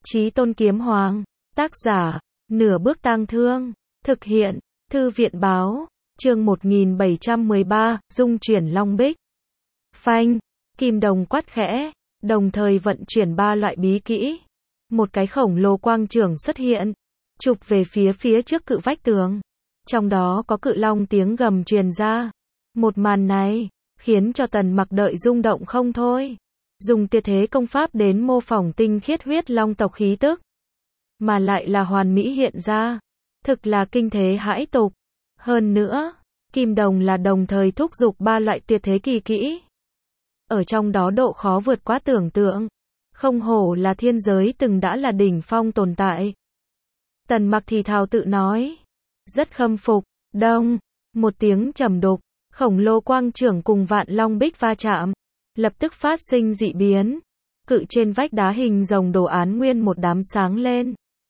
Chí Tôn Kiếm Hoàng, tác giả, Nửa Bước Tang Thương, thực hiện, Thư viện báo, chương 1713, dung chuyển Long Bích. Phanh, Kim Đồng quát khẽ, đồng thời vận chuyển 3 loại bí kỹ. Một cái khổng lồ quang chưởng xuất hiện, chụp về phía trước cự vách tường. Trong đó có cự long tiếng gầm truyền ra. Một màn này, khiến cho Tần Mặc đợi rung động không thôi. Dùng tuyệt thế công pháp đến mô phỏng tinh khiết huyết long tộc khí tức. Mà lại là hoàn mỹ hiện ra. Thực là kinh thế hãi tục. Hơn nữa, Kim Đồng là đồng thời thúc giục 3 loại tuyệt thế kỳ kỹ. Ở trong đó độ khó vượt quá tưởng tượng. Không hổ là thiên giới từng đã là đỉnh phong tồn tại. Tần Mặc thì thào tự nói. Rất khâm phục. Đông, một tiếng trầm đục, khổng lồ quang chưởng cùng vạn long bích va chạm. Lập tức phát sinh dị biến. Cự trên vách đá hình rồng đồ án nguyên một đám sáng lên.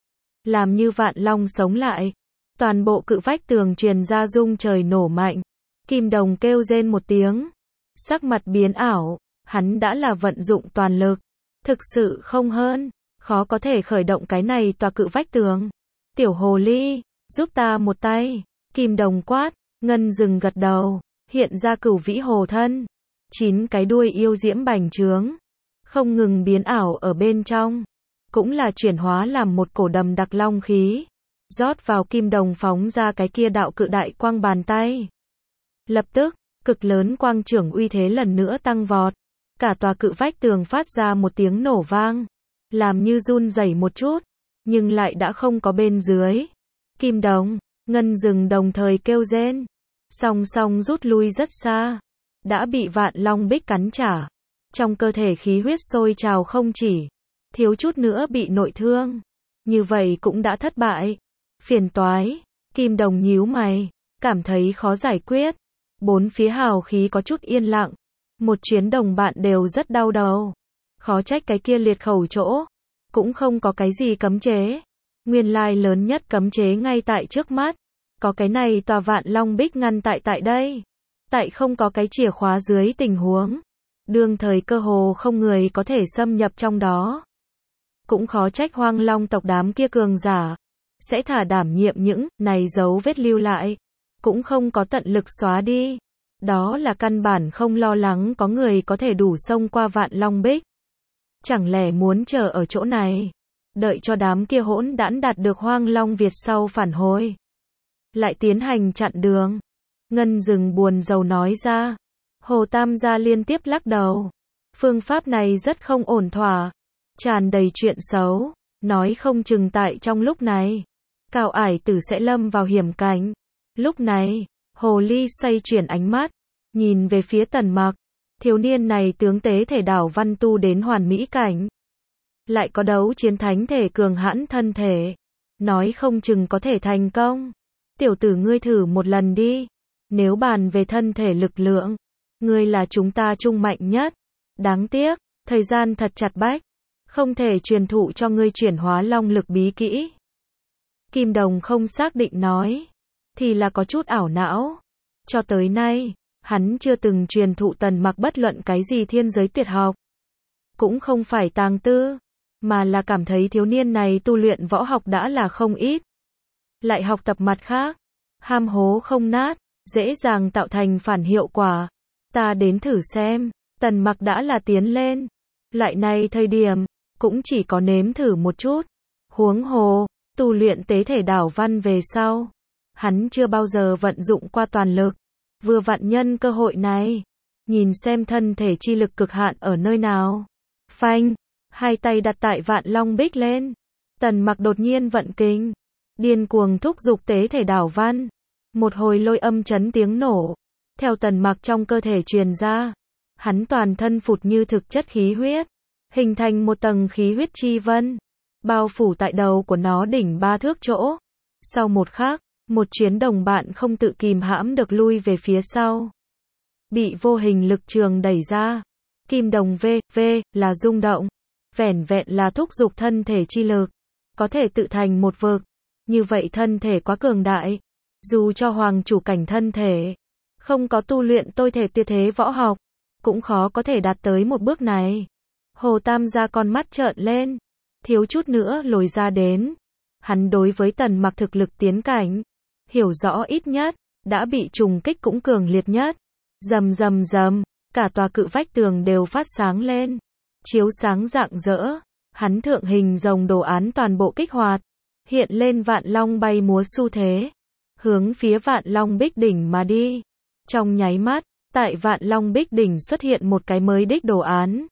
Làm như vạn long sống lại. Toàn bộ cự vách tường truyền ra rung trời nổ mạnh. Kim Đồng kêu rên một tiếng. Sắc mặt biến ảo, hắn đã là vận dụng toàn lực. Thực sự không hơn, khó có thể khởi động cái này tòa cự vách tường. Tiểu hồ ly, giúp ta một tay. Kim Đồng quát, ngân rừng gật đầu, hiện ra cửu vĩ hồ thân. 9 cái đuôi yêu diễm bành trướng, không ngừng biến ảo ở bên trong. Cũng là chuyển hóa làm một cổ đầm đặc long khí. Rót vào Kim Đồng phóng ra cái kia đạo cự đại quang bàn tay. Lập tức, cực lớn quang chưởng uy thế lần nữa tăng vọt. Cả tòa cự vách tường phát ra một tiếng nổ vang. Làm như run rẩy một chút. Nhưng lại đã không có bên dưới. Kim Đồng, ngân rừng đồng thời kêu rên. Song song rút lui rất xa. Đã bị vạn long bích cắn trả. Trong cơ thể khí huyết sôi trào không chỉ. Thiếu chút nữa bị nội thương. Như vậy cũng đã thất bại. Phiền toái. Kim Đồng nhíu mày. Cảm thấy khó giải quyết. Bốn phía hào khí có chút yên lặng. Một chuyến đồng bạn đều rất đau đầu. Khó trách cái kia liệt khẩu chỗ. Cũng không có cái gì cấm chế. Nguyên lai lớn nhất cấm chế ngay tại trước mắt. Có cái này tòa vạn long bích ngăn tại đây. Tại không có cái chìa khóa dưới tình huống. Đương thời cơ hồ không người có thể xâm nhập trong đó. Cũng khó trách hoang long tộc đám kia cường giả. Sẽ thả đảm nhiệm những này dấu vết lưu lại. Cũng không có tận lực xóa đi. Đó là căn bản không lo lắng có người có thể đủ xông qua vạn long bích. Chẳng lẽ muốn chờ ở chỗ này. Đợi cho đám kia hỗn đản đạt được hoang long Việt sau phản hồi. Lại tiến hành chặn đường. Ngân rừng buồn rầu nói ra. Hồ Tam gia liên tiếp lắc đầu. Phương pháp này rất không ổn thỏa. Tràn đầy chuyện xấu. Nói không chừng tại trong lúc này. Cao ải tử sẽ lâm vào hiểm cảnh. Lúc này, hồ ly xoay chuyển ánh mắt. Nhìn về phía Tần Mặc. Thiếu niên này tướng tế thể đảo văn tu đến hoàn mỹ cảnh. Lại có đấu chiến thánh thể cường hãn thân thể. Nói không chừng có thể thành công. Tiểu tử ngươi thử một lần đi. Nếu bàn về thân thể lực lượng. Ngươi là chúng ta trung mạnh nhất. Đáng tiếc, thời gian thật chặt bách. Không thể truyền thụ cho ngươi chuyển hóa long lực bí kỹ. Kim Đồng không xác định nói. Thì là có chút ảo não. Cho tới nay, hắn chưa từng truyền thụ Tần Mặc bất luận cái gì thiên giới tuyệt học. Cũng không phải tàng tư. Mà là cảm thấy thiếu niên này tu luyện võ học đã là không ít. Lại học tập mặt khác. Ham hố không nát. Dễ dàng tạo thành phản hiệu quả. Ta đến thử xem. Tần Mặc đã là tiến lên. Loại này thời điểm. Cũng chỉ có nếm thử một chút. Huống hồ. Tu luyện tế thể đảo văn về sau. Hắn chưa bao giờ vận dụng qua toàn lực. Vừa vặn nhân cơ hội này. Nhìn xem thân thể chi lực cực hạn ở nơi nào. Phanh. Hai tay đặt tại vạn long bích lên. Tần Mặc đột nhiên vận kinh. Điên cuồng thúc giục tế thể đảo văn. Một hồi lôi âm chấn tiếng nổ. Theo Tần Mặc trong cơ thể truyền ra. Hắn toàn thân phụt như thực chất khí huyết. Hình thành một tầng khí huyết chi vân. Bao phủ tại đầu của nó đỉnh 3 thước chỗ. Sau một khắc, một chuyến đồng bạn không tự kìm hãm được lui về phía sau. Bị vô hình lực trường đẩy ra. Kim Đồng v là rung động. Vẻn vẹn là thúc giục thân thể chi lực. Có thể tự thành một vực. Như vậy thân thể quá cường đại. Dù cho hoàng chủ cảnh thân thể. Không có tu luyện tôi thể tuyệt thế võ học. Cũng khó có thể đạt tới một bước này. Hồ Tam gia con mắt trợn lên. thiếu chút nữa lồi ra đến. Hắn đối với Tần Mặc thực lực tiến cảnh, hiểu rõ ít nhất, đã bị trùng kích cũng cường liệt nhất. Rầm rầm rầm, cả tòa cự vách tường đều phát sáng lên, chiếu sáng rạng rỡ. Hắn thượng hình rồng đồ án toàn bộ kích hoạt, hiện lên vạn long bay múa xu thế, hướng phía vạn long bích đỉnh mà đi. Trong nháy mắt, tại vạn long bích đỉnh xuất hiện một cái mới đích đồ án.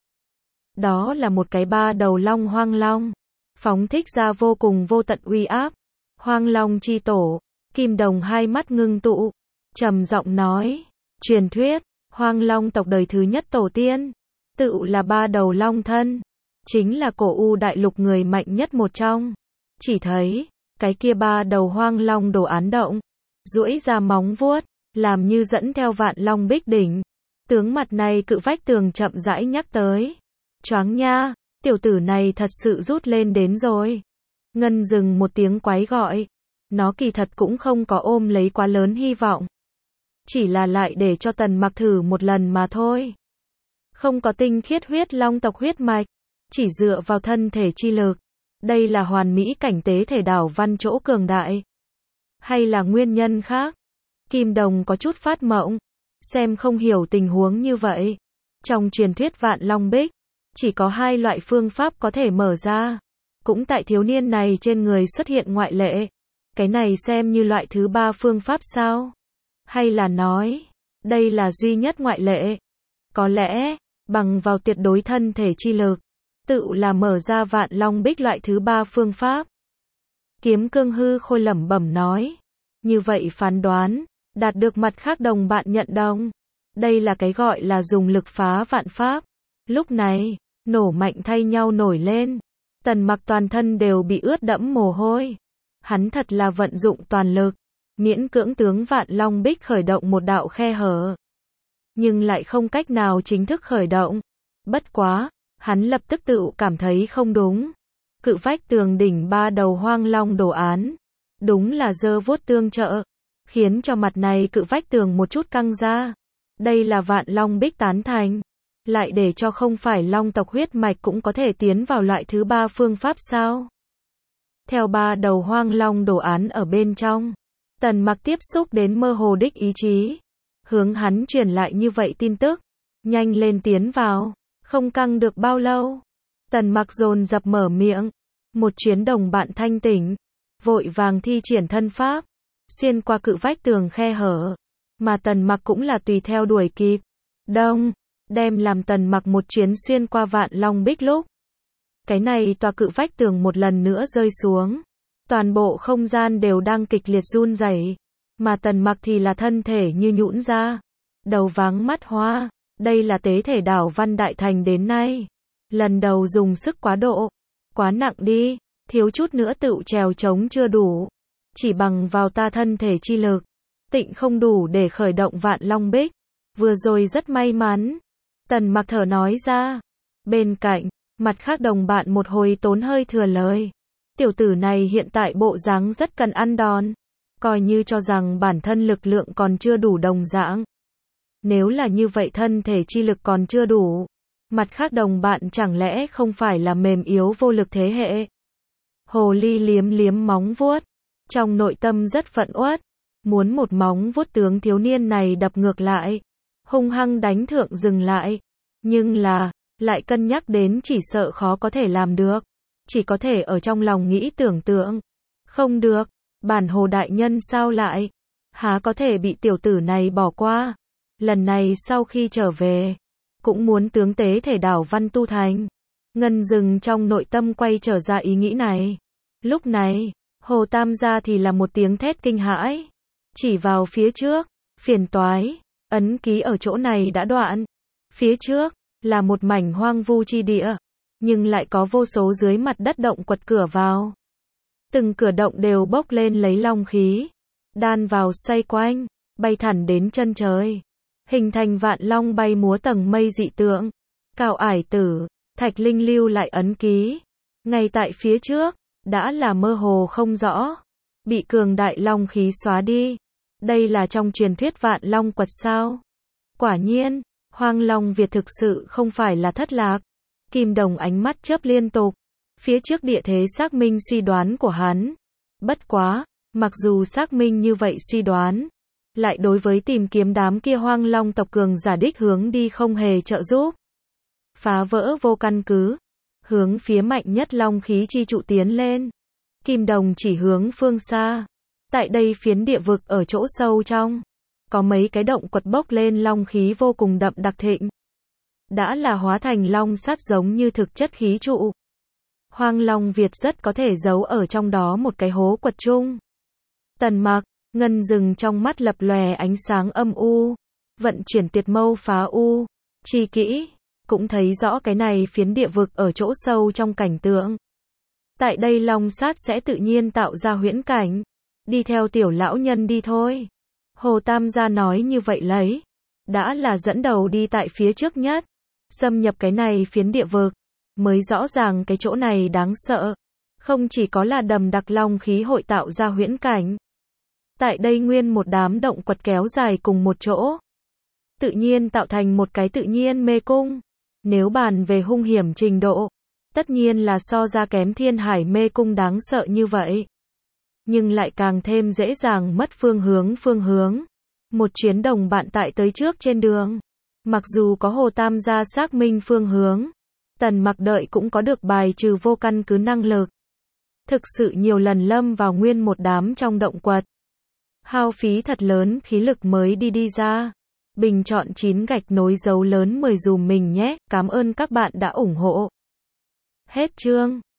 Đó là một cái ba đầu long hoang long, phóng thích ra vô cùng vô tận uy áp. Hoang long chi tổ, Kim Đồng hai mắt ngưng tụ, trầm giọng nói, truyền thuyết, hoang long tộc đời thứ nhất tổ tiên, tự là ba đầu long thân, chính là cổ u đại lục người mạnh nhất một trong. Chỉ thấy, cái kia ba đầu hoang long đồ án động, duỗi ra móng vuốt, làm như dẫn theo vạn long bích đỉnh. Tướng mặt này cự vách tường chậm rãi nhắc tới. Choáng nha, tiểu tử này thật sự rút lên đến rồi. Ngân dừng một tiếng quái gọi. Nó kỳ thật cũng không có ôm lấy quá lớn hy vọng. Chỉ là lại để cho Tần Mặc thử một lần mà thôi. Không có tinh khiết huyết long tộc huyết mạch, chỉ dựa vào thân thể chi lực. Đây là hoàn mỹ cảnh tế thể đảo văn chỗ cường đại. Hay là nguyên nhân khác? Kim Đồng có chút phát mộng, xem không hiểu tình huống như vậy. Trong truyền thuyết vạn long bích, chỉ có hai loại phương pháp có thể mở ra. Cũng tại thiếu niên này trên người xuất hiện ngoại lệ. Cái này xem như loại thứ ba phương pháp sao? Hay là nói, đây là duy nhất ngoại lệ? Có lẽ, bằng vào tuyệt đối thân thể chi lực, tự là mở ra vạn long bích loại thứ ba phương pháp. Kiếm Cương hư khôi lẩm bẩm nói. Như vậy phán đoán, đạt được mặt khác đồng bạn nhận đồng. Đây là cái gọi là dùng lực phá vạn pháp. Lúc này, nổ mạnh thay nhau nổi lên. Tần Mặc toàn thân đều bị ướt đẫm mồ hôi. Hắn thật là vận dụng toàn lực, miễn cưỡng tướng vạn long bích khởi động một đạo khe hở. Nhưng lại không cách nào chính thức khởi động. Bất quá, hắn lập tức tự cảm thấy không đúng. Cự vách tường đỉnh ba đầu hoang long đồ án, đúng là giơ vuốt tương trợ, khiến cho mặt này cự vách tường một chút căng ra. Đây là vạn long bích tán thành, lại để cho không phải long tộc huyết mạch cũng có thể tiến vào loại thứ ba phương pháp sao? Theo ba đầu hoang long đồ án ở bên trong, Tần Mặc tiếp xúc đến mơ hồ đích ý chí, hướng hắn truyền lại như vậy tin tức, nhanh lên tiến vào. Không căng được bao lâu, Tần Mặc dồn dập mở miệng. Một chuyến đồng bạn thanh tỉnh, vội vàng thi triển thân pháp, xuyên qua cự vách tường khe hở, mà Tần Mặc cũng là tùy theo đuổi kịp. Đông, đem làm Tần Mặc một chuyến xuyên qua vạn long bích lúc, cái này tòa cự vách tường một lần nữa rơi xuống, toàn bộ không gian đều đang kịch liệt run rẩy, mà Tần Mặc thì là thân thể như nhũn ra, đầu váng mắt hoa. Đây là tế thể đảo văn đại thành đến nay, lần đầu dùng sức quá độ, quá nặng đi, thiếu chút nữa tự trèo trống chưa đủ, chỉ bằng vào ta thân thể chi lực, tịnh không đủ để khởi động vạn long bích. Vừa rồi rất may mắn, Tần Mặc thở nói ra. Bên cạnh, mặt khác đồng bạn một hồi tốn hơi thừa lời. Tiểu tử này hiện tại bộ dáng rất cần ăn đòn, coi như cho rằng bản thân lực lượng còn chưa đủ đồng dạng. Nếu là như vậy thân thể chi lực còn chưa đủ, mặt khác đồng bạn chẳng lẽ không phải là mềm yếu vô lực thế hệ? Hồ ly liếm liếm móng vuốt, trong nội tâm rất phẫn uất, muốn một móng vuốt tướng thiếu niên này đập ngược lại, hung hăng đánh thượng dừng lại. Nhưng là, lại cân nhắc đến chỉ sợ khó có thể làm được, chỉ có thể ở trong lòng nghĩ tưởng tượng. Không được, bản hồ đại nhân sao lại, há có thể bị tiểu tử này bỏ qua. Lần này sau khi trở về, cũng muốn tướng tế thể đảo văn tu thành. Ngân dừng trong nội tâm quay trở ra ý nghĩ này. Lúc này, Hồ Tam gia thì là một tiếng thét kinh hãi. Chỉ vào phía trước, phiền toái, ấn ký ở chỗ này đã đoạn. Phía trước, là một mảnh hoang vu chi địa, nhưng lại có vô số dưới mặt đất động quật cửa vào. Từng cửa động đều bốc lên lấy long khí, đan vào xoay quanh, bay thẳng đến chân trời. Hình thành vạn long bay múa tầng mây dị tượng. Cào ải tử, Thạch Linh lưu lại ấn ký. Ngay tại phía trước, đã là mơ hồ không rõ. Bị cường đại long khí xóa đi. Đây là trong truyền thuyết vạn long quật sao? Quả nhiên, Hoang Long Việt thực sự không phải là thất lạc. Kim Đồng ánh mắt chớp liên tục. phía trước địa thế xác minh suy đoán của hắn. Bất quá, mặc dù xác minh như vậy suy đoán, lại đối với tìm kiếm đám kia Hoang Long tộc cường giả đích hướng đi không hề trợ giúp. Phá vỡ vô căn cứ, hướng phía mạnh nhất long khí chi trụ tiến lên. Kim đồng chỉ hướng phương xa. Tại đây phiến địa vực ở chỗ sâu trong, có mấy cái động quật bốc lên long khí vô cùng đậm đặc thịnh. Đã là hóa thành long sắt giống như thực chất khí trụ. Hoang Long Việt rất có thể giấu ở trong đó một cái hố quật chung. Tần Mặc, ngân rừng trong mắt lập lòe ánh sáng âm u, vận chuyển tuyệt mâu phá u, chi kỹ, cũng thấy rõ cái này phiến địa vực ở chỗ sâu trong cảnh tượng. Tại đây long sát sẽ tự nhiên tạo ra huyễn cảnh, đi theo tiểu lão nhân đi thôi. Hồ Tam gia nói như vậy lấy, đã là dẫn đầu đi tại phía trước nhất, xâm nhập cái này phiến địa vực, mới rõ ràng cái chỗ này đáng sợ, không chỉ có là đầm đặc long khí hội tạo ra huyễn cảnh. Tại đây nguyên một đám động quật kéo dài cùng một chỗ, tự nhiên tạo thành một cái tự nhiên mê cung. Nếu bàn về hung hiểm trình độ, tất nhiên là so ra kém Thiên Hải mê cung đáng sợ như vậy. Nhưng lại càng thêm dễ dàng mất phương hướng. Một chuyến đồng bạn tại tới trước trên đường. Mặc dù có Hồ Tam gia xác minh phương hướng, Tần Mặc đợi cũng có được bài trừ vô căn cứ năng lực. Thực sự nhiều lần lâm vào nguyên một đám trong động quật. Hao phí thật lớn khí lực mới đi ra. Bình chọn 9 gạch nối dấu lớn 10 dùm mình nhé. Cảm ơn các bạn đã ủng hộ. Hết chương.